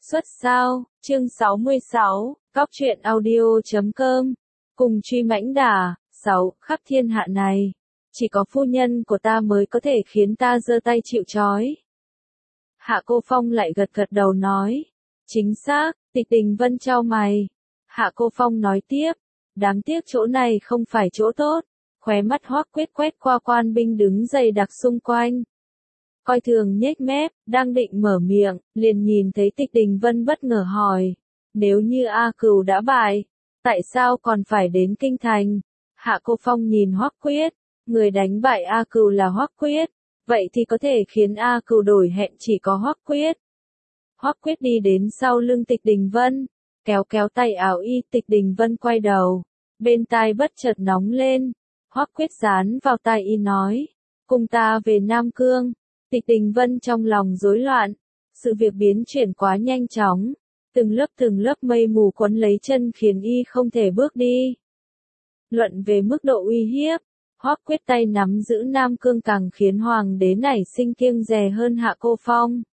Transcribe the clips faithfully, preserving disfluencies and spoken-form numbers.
Xuất sao, chương sáu mươi sáu, cóc truyện audio chấm com, cùng truy mãnh đà, sáu, khắp thiên hạ này, chỉ có phu nhân của ta mới có thể khiến ta giơ tay chịu trói. Hạ Cô Phong lại gật gật đầu nói, chính xác, Tịch Đình Vân chau mày. Hạ Cô Phong nói tiếp, đáng tiếc chỗ này không phải chỗ tốt, khóe mắt Hoắc Quyết quét qua quan binh đứng dày đặc xung quanh. Coi thường nhếch mép, đang định mở miệng, liền nhìn thấy Tịch Đình Vân bất ngờ hỏi, nếu như A Cừu đã bại, tại sao còn phải đến kinh thành? Hạ Cô Phong nhìn Hoắc Quyết, người đánh bại A Cừu là Hoắc Quyết, vậy thì có thể khiến A Cừu đổi hẹn chỉ có Hoắc Quyết. Hoắc Quyết đi đến sau lưng Tịch Đình Vân, kéo kéo tay áo y. Tịch Đình Vân quay đầu, bên tai bất chợt nóng lên. Hoắc Quyết dán vào tai y nói, cùng ta về Nam Cương. Tịch Đình Vân trong lòng rối loạn, sự việc biến chuyển quá nhanh chóng, từng lớp từng lớp mây mù quấn lấy chân khiến y không thể bước đi. Luận về mức độ uy hiếp, Hoắc Quyết tay nắm giữ Nam Cương càng khiến hoàng đế nảy sinh kiêng dè hơn Hạ Cô Phong.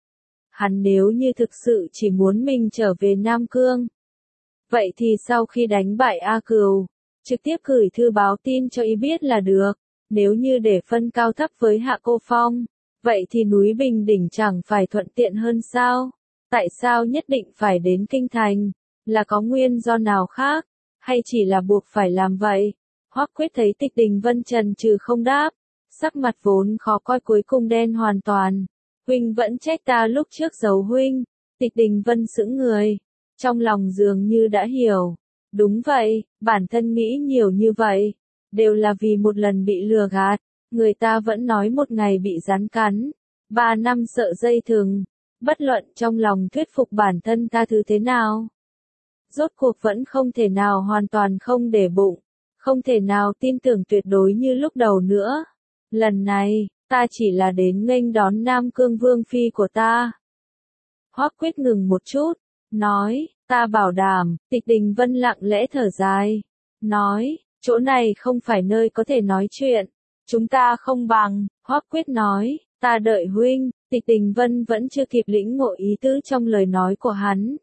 Hắn nếu như thực sự chỉ muốn mình trở về Nam Cương, vậy thì sau khi đánh bại A Cừu, trực tiếp gửi thư báo tin cho y biết là được. Nếu như để phân cao thấp với Hạ Cô Phong, vậy thì núi Bình Đỉnh chẳng phải thuận tiện hơn sao? Tại sao nhất định phải đến kinh thành? Là có nguyên do nào khác? Hay chỉ là buộc phải làm vậy? Hoắc Quyết thấy Tịch Đình Vân chần chừ không đáp, sắc mặt vốn khó coi cuối cùng đen hoàn toàn. Huynh vẫn trách ta lúc trước giấu huynh. Tịch Đình Vân sững người, trong lòng dường như đã hiểu. Đúng vậy, bản thân nghĩ nhiều như vậy, đều là vì một lần bị lừa gạt. Người ta vẫn nói một ngày bị rắn cắn, ba năm sợ dây thừng. Bất luận trong lòng thuyết phục bản thân ta thứ thế nào, rốt cuộc vẫn không thể nào hoàn toàn không để bụng, không thể nào tin tưởng tuyệt đối như lúc đầu nữa. Lần này, ta chỉ là đến nghênh đón Nam Cương Vương Phi của ta. Hoắc Quyết ngừng một chút, nói, ta bảo đảm. Tịch Đình Vân lặng lẽ thở dài, nói, chỗ này không phải nơi có thể nói chuyện. Chúng ta không bằng. Hoắc Quyết nói, ta đợi huynh. Tịch Đình Vân vẫn chưa kịp lĩnh ngộ ý tứ trong lời nói của hắn,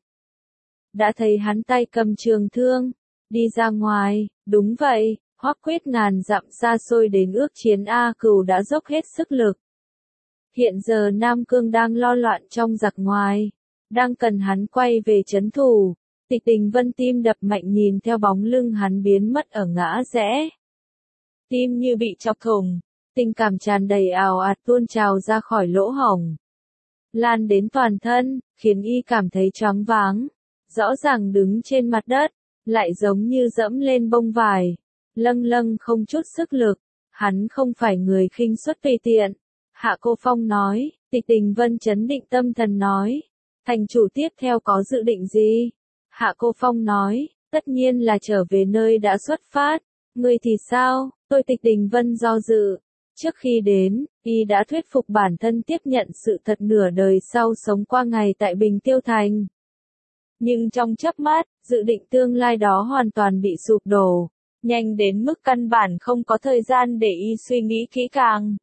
đã thấy hắn tay cầm trường thương, đi ra ngoài. Đúng vậy, Hoắc Quyết ngàn dặm xa xôi đến ước chiến A Cừu đã dốc hết sức lực. Hiện giờ Nam Cương đang lo loạn trong giặc ngoài, đang cần hắn quay về trấn thủ. Tịch Đình Vân tim đập mạnh nhìn theo bóng lưng hắn biến mất ở ngã rẽ. Tim như bị chọc thủng, tình cảm tràn đầy ào ạt tuôn trào ra khỏi lỗ hổng, lan đến toàn thân, khiến y cảm thấy choáng váng. Rõ ràng đứng trên mặt đất, lại giống như dẫm lên bông vải, lâng lâng không chút sức lực. Hắn không phải người khinh suất tùy tiện. Hạ Cô Phong nói. Tịch Đình Vân trấn định tâm thần nói, thành chủ tiếp theo có dự định gì? Hạ Cô Phong nói, tất nhiên là trở về nơi đã xuất phát. Ngươi thì sao? Tôi Tịch Đình Vân do dự. Trước khi đến, y đã thuyết phục bản thân tiếp nhận sự thật nửa đời sau sống qua ngày tại Bình Tiêu Thành. Nhưng trong chớp mắt, dự định tương lai đó hoàn toàn bị sụp đổ, nhanh đến mức căn bản không có thời gian để y suy nghĩ kỹ càng.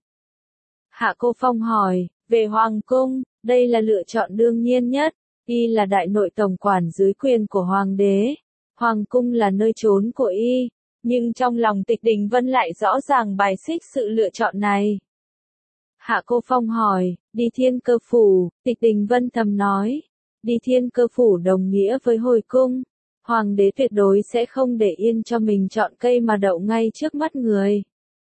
Hạ Cô Phong hỏi, về Hoàng Cung, đây là lựa chọn đương nhiên nhất. Y là đại nội tổng quản dưới quyền của Hoàng đế. Hoàng Cung là nơi trốn của y. Nhưng trong lòng Tịch Đình Vân lại rõ ràng bài xích sự lựa chọn này. Hạ Cô Phong hỏi, đi Thiên Cơ Phủ. Tịch Đình Vân thầm nói, đi Thiên Cơ Phủ đồng nghĩa với hồi cung. Hoàng đế tuyệt đối sẽ không để yên cho mình chọn cây mà đậu ngay trước mắt người.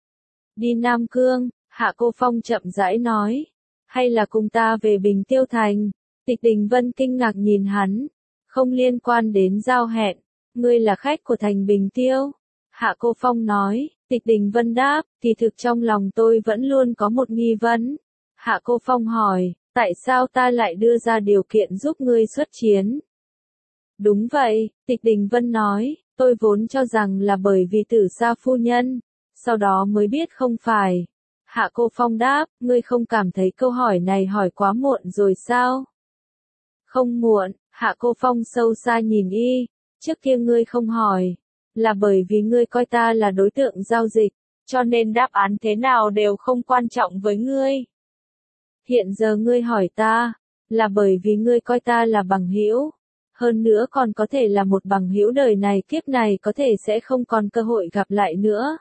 Đi Nam Cương. Hạ Cô Phong chậm rãi nói, hay là cùng ta về Bình Tiêu Thành? Tịch Đình Vân kinh ngạc nhìn hắn, không liên quan đến giao hẹn, ngươi là khách của thành Bình Tiêu. Hạ Cô Phong nói. Tịch Đình Vân đáp, kỳ thực trong lòng tôi vẫn luôn có một nghi vấn. Hạ Cô Phong hỏi, tại sao ta lại đưa ra điều kiện giúp ngươi xuất chiến? Đúng vậy, Tịch Đình Vân nói, tôi vốn cho rằng là bởi vì Tử Sa phu nhân, sau đó mới biết không phải. Hạ Cô Phong đáp, ngươi không cảm thấy câu hỏi này hỏi quá muộn rồi sao? Không muộn. Hạ Cô Phong sâu xa nhìn y, trước kia ngươi không hỏi, là bởi vì ngươi coi ta là đối tượng giao dịch, cho nên đáp án thế nào đều không quan trọng với ngươi. Hiện giờ ngươi hỏi ta, là bởi vì ngươi coi ta là bằng hữu, hơn nữa còn có thể là một bằng hữu đời này kiếp này có thể sẽ không còn cơ hội gặp lại nữa.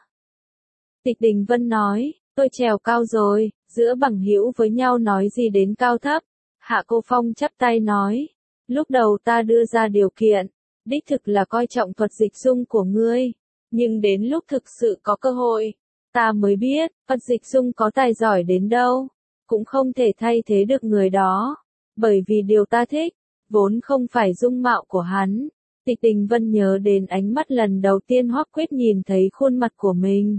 Tịch Đình Vân nói, tôi trèo cao rồi, giữa bằng hữu với nhau nói gì đến cao thấp. Hạ Cô Phong chắp tay nói, lúc đầu ta đưa ra điều kiện, đích thực là coi trọng thuật dịch dung của ngươi, nhưng đến lúc thực sự có cơ hội, ta mới biết, thuật dịch dung có tài giỏi đến đâu, cũng không thể thay thế được người đó, bởi vì điều ta thích, vốn không phải dung mạo của hắn. Tịch Đình Vân nhớ đến ánh mắt lần đầu tiên Hoắc Quyết nhìn thấy khuôn mặt của mình.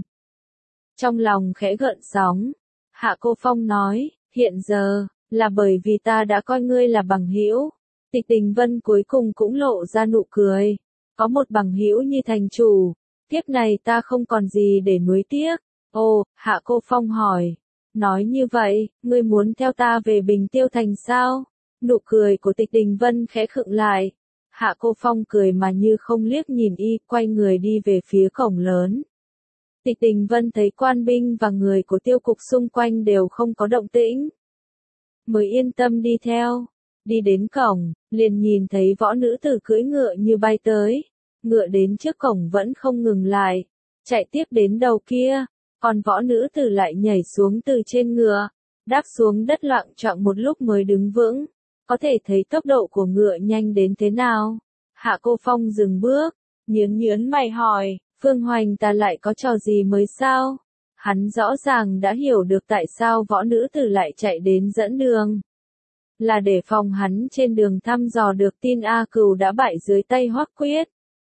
Trong lòng khẽ gợn sóng, Hạ Cô Phong nói, hiện giờ, là bởi vì ta đã coi ngươi là bằng hữu. Tịch Đình Vân cuối cùng cũng lộ ra nụ cười, có một bằng hữu như thành chủ, kiếp này ta không còn gì để nuối tiếc. Ồ, Hạ Cô Phong hỏi, nói như vậy, ngươi muốn theo ta về Bình Tiêu Thành sao? Nụ cười của Tịch Đình Vân khẽ khựng lại. Hạ Cô Phong cười mà như không liếc nhìn y, quay người đi về phía cổng lớn. Tịch Đình Vân thấy quan binh và người của tiêu cục xung quanh đều không có động tĩnh, mới yên tâm đi theo. Đi đến cổng, liền nhìn thấy võ nữ tử cưỡi ngựa như bay tới. Ngựa đến trước cổng vẫn không ngừng lại, chạy tiếp đến đầu kia, còn võ nữ tử lại nhảy xuống từ trên ngựa, đáp xuống đất loạng choạng một lúc mới đứng vững. Có thể thấy tốc độ của ngựa nhanh đến thế nào. Hạ Cô Phong dừng bước, nhướng nhướng mày hỏi, Phương Hoành ta lại có trò gì mới sao? Hắn rõ ràng đã hiểu được tại sao võ nữ tử lại chạy đến dẫn đường. Là để phòng hắn trên đường thăm dò được tin A Cừu đã bại dưới tay Hoắc Quyết.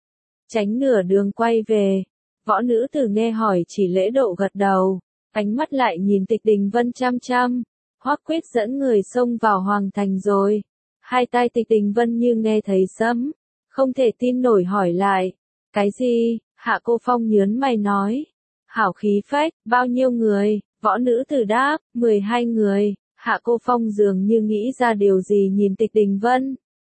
Tránh nửa đường quay về, võ nữ tử nghe hỏi chỉ lễ độ gật đầu, ánh mắt lại nhìn Tịch Đình Vân chăm chăm. Hoắc Quyết dẫn người xông vào Hoàng Thành rồi. Hai tai Tịch Đình Vân như nghe thấy sấm, không thể tin nổi hỏi lại. Cái gì? Hạ Cô Phong nhướng mày nói. Hảo khí phách, bao nhiêu người? Võ nữ tử đáp, mười hai người. Hạ Cô Phong dường như nghĩ ra điều gì nhìn Tịch Đình Vân.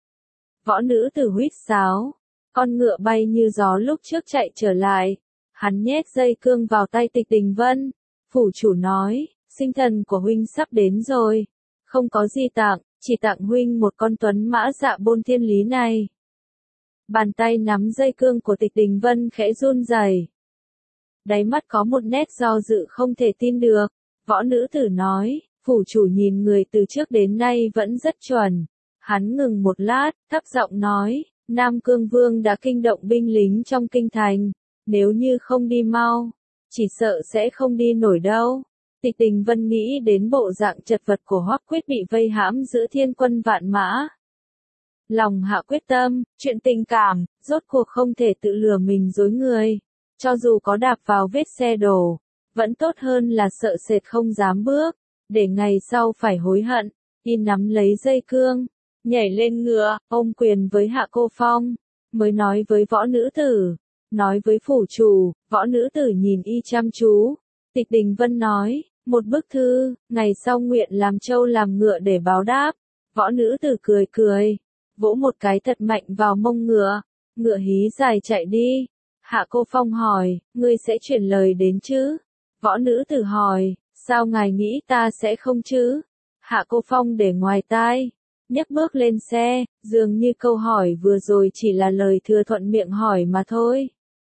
Võ nữ tử huýt sáo, con ngựa bay như gió lúc trước chạy trở lại. Hắn nhét dây cương vào tay Tịch Đình Vân. Phủ chủ nói, sinh thần của huynh sắp đến rồi. Không có gì tặng, chỉ tặng huynh một con tuấn mã dạ bôn thiên lý này. Bàn tay nắm dây cương của Tịch Đình Vân khẽ run rẩy. Đáy mắt có một nét do dự không thể tin được. Võ nữ tử nói, phủ chủ nhìn người từ trước đến nay vẫn rất chuẩn. Hắn ngừng một lát, thấp giọng nói, Nam Cương Vương đã kinh động binh lính trong kinh thành. Nếu như không đi mau, chỉ sợ sẽ không đi nổi đâu. Tịch Đình Vân nghĩ đến bộ dạng chật vật của Hoắc Quyết bị vây hãm giữa thiên quân vạn mã. Lòng hạ quyết tâm, chuyện tình cảm, rốt cuộc không thể tự lừa mình dối người. Cho dù có đạp vào vết xe đổ, vẫn tốt hơn là sợ sệt không dám bước, để ngày sau phải hối hận. Y nắm lấy dây cương, nhảy lên ngựa, ôm quyền với Hạ Cô Phong, mới nói với võ nữ tử, nói với phủ chủ. Võ nữ tử nhìn y chăm chú. Tịch Đình Vân nói, một bức thư, ngày sau nguyện làm trâu làm ngựa để báo đáp. Võ nữ tử cười cười, vỗ một cái thật mạnh vào mông ngựa, ngựa hí dài chạy đi. Hạ Cô Phong hỏi, ngươi sẽ chuyển lời đến chứ? Võ nữ tử hỏi, sao ngài nghĩ ta sẽ không chứ? Hạ Cô Phong để ngoài tai, nhấc bước lên xe, dường như câu hỏi vừa rồi chỉ là lời thừa thuận miệng hỏi mà thôi.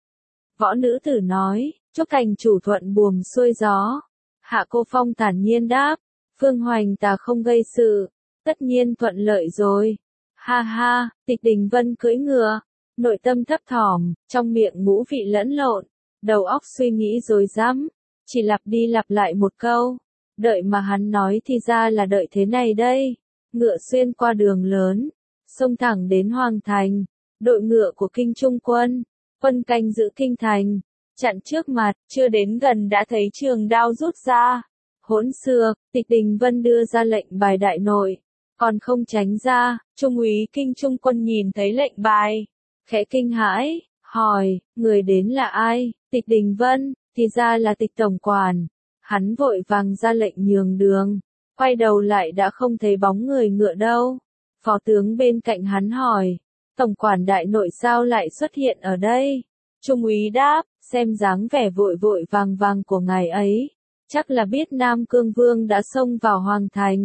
Võ nữ tử nói, chúc thành chủ thuận buồm xuôi gió. Hạ Cô Phong thản nhiên đáp, Phương Hoành ta không gây sự, tất nhiên thuận lợi rồi. Ha ha, Tịch Đình Vân cưỡi ngựa, nội tâm thấp thỏm, trong miệng ngũ vị lẫn lộn, đầu óc suy nghĩ rối rắm, chỉ lặp đi lặp lại một câu. Đợi mà hắn nói thì ra là đợi thế này đây. Ngựa xuyên qua đường lớn, xông thẳng đến Hoàng Thành. Đội ngựa của Kinh Trung quân, quân canh giữ kinh thành, chặn trước mặt, chưa đến gần đã thấy trường đao rút ra. Hỗn xược, Tịch Đình Vân đưa ra lệnh bài đại nội, còn không tránh ra. Trung úy Kinh Trung quân nhìn thấy lệnh bài, khẽ kinh hãi, hỏi, người đến là ai? Tịch Đình Vân, thì ra là Tịch tổng quản. Hắn vội vàng ra lệnh nhường đường, quay đầu lại đã không thấy bóng người ngựa đâu. Phó tướng bên cạnh hắn hỏi, tổng quản đại nội sao lại xuất hiện ở đây? Trung úy đáp, xem dáng vẻ vội vội vàng vàng của ngài ấy, chắc là biết Nam Cương Vương đã xông vào Hoàng Thành,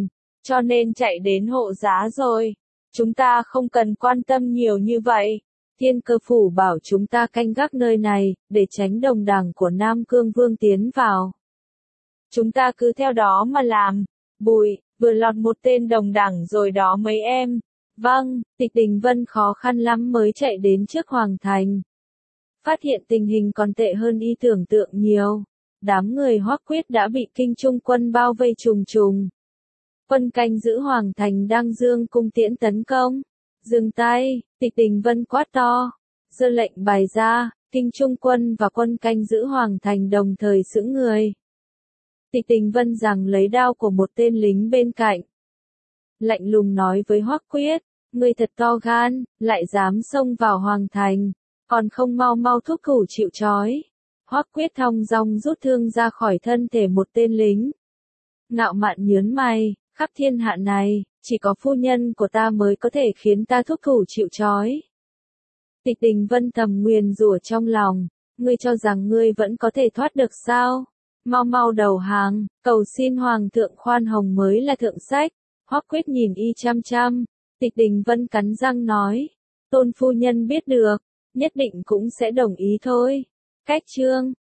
cho nên chạy đến hộ giá rồi. Chúng ta không cần quan tâm nhiều như vậy. Thiên Cơ Phủ bảo chúng ta canh gác nơi này, để tránh đồng đảng của Nam Cương Vương tiến vào. Chúng ta cứ theo đó mà làm. Bụi, vừa lọt một tên đồng đảng rồi đó mấy em. Vâng, Tịch Đình Vân khó khăn lắm mới chạy đến trước Hoàng Thành. Phát hiện tình hình còn tệ hơn y tưởng tượng nhiều. Đám người Hoắc Quyết đã bị Kinh Trung quân bao vây trùng trùng. Quân canh giữ Hoàng Thành đang dương cung tiễn tấn công. Dừng tay, Tịch Đình Vân quát to. Giơ lệnh bày ra, Kinh Trung quân và quân canh giữ Hoàng Thành đồng thời sững người. Tịch Đình Vân giằng lấy đao của một tên lính bên cạnh. Lạnh lùng nói với Hoắc Quyết, ngươi thật to gan, lại dám xông vào Hoàng Thành, còn không mau mau thúc thủ chịu trói. Hoắc Quyết thong dong rút thương ra khỏi thân thể một tên lính. Ngạo mạn nhớn mày, khắp thiên hạ này, chỉ có phu nhân của ta mới có thể khiến ta thúc thủ chịu trói. Tịch Đình Vân thầm nguyền rủa trong lòng, ngươi cho rằng ngươi vẫn có thể thoát được sao? Mau mau đầu hàng, cầu xin Hoàng thượng khoan hồng mới là thượng sách. Hoắc Quyết nhìn y chăm chăm, Tịch Đình Vân cắn răng nói, tôn phu nhân biết được, nhất định cũng sẽ đồng ý thôi. Cách chương